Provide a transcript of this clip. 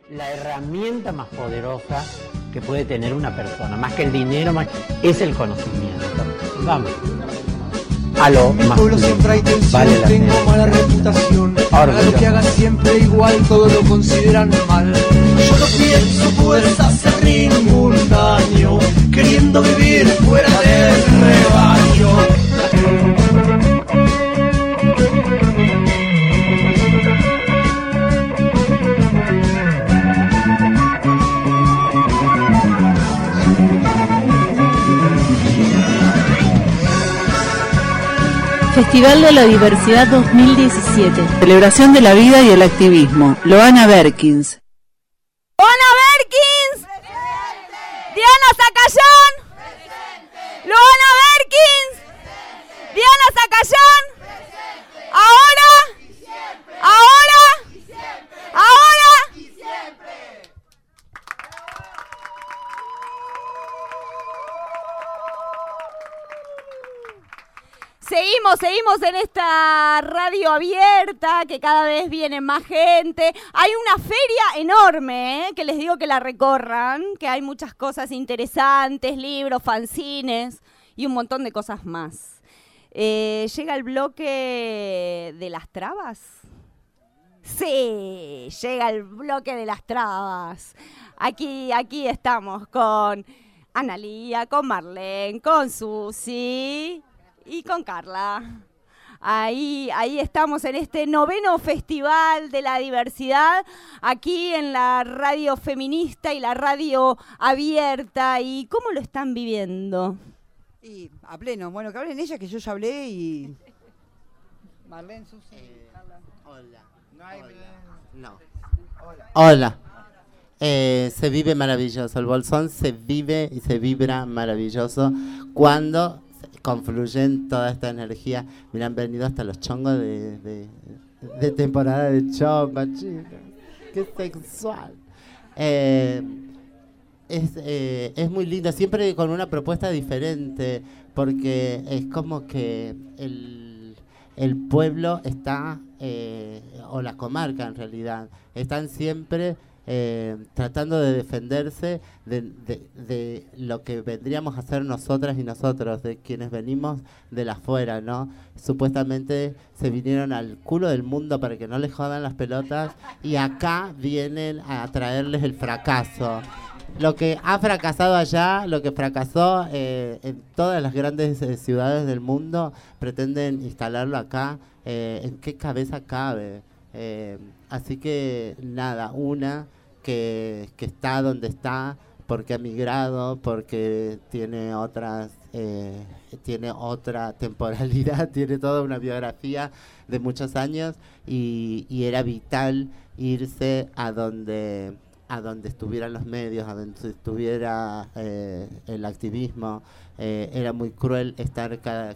La herramienta más poderosa que puede tener una persona, más que el dinero, es el conocimiento. Vamos. A lo en mi más pueblo siempre hay tensión, vale la tengo pena. mala reputación. Haga lo que haga siempre igual, todo lo consideran mal. Yo no pienso pues hacer ningún daño, queriendo vivir fuera del rebaño. Festival de la Diversidad 2017. Celebración de la vida y el activismo. Loana Berkins. ¡Loana Berkins! ¡Presente! ¡Diana Zacayán! ¡Presente! ¡Loana Berkins! ¡Presente! ¡Diana Zacayán! ¡Presente! ¡Ahora! ¡Y siempre! ¡Ahora! ¡Y siempre! ¡Ahora! ¡Y siempre! Seguimos en esta radio abierta, que cada vez viene más gente. Hay una feria enorme, que les digo que la recorran, que hay muchas cosas interesantes, libros, fanzines y un montón de cosas más. ¿Llega el bloque de las trabas? Sí, llega el bloque de las trabas. Aquí estamos con Analía, con Marlene, con Susi y con Carla. Ahí estamos en este 9º Festival de la Diversidad, aquí en la radio feminista y la radio abierta. ¿Y cómo lo están viviendo? Y a pleno. Bueno, que hablen ellas, que yo ya hablé y... Marlene, Susi, Carla. Hola. No. Hola. Se vive maravilloso. El Bolsón se vive y se vibra maravilloso cuando confluyen toda esta energía. Mira, han venido hasta los chongos de temporada de chongo, chicos. Qué sexual. Es muy lindo, siempre con una propuesta diferente, porque es como que el pueblo está, o la comarca en realidad, están siempre tratando de defenderse de lo que vendríamos a hacer nosotras y nosotros, de quienes venimos de la afuera, ¿no? Supuestamente se vinieron al culo del mundo para que no les jodan las pelotas y acá vienen a traerles el fracaso. Lo que ha fracasado allá, lo que fracasó en todas las grandes ciudades del mundo, pretenden instalarlo acá. ¿En qué cabeza cabe? Así que nada, una que está donde está porque ha migrado, porque tiene otra temporalidad, tiene toda una biografía de muchos años y era vital irse a donde estuvieran los medios, a donde estuviera el activismo. Era muy cruel estar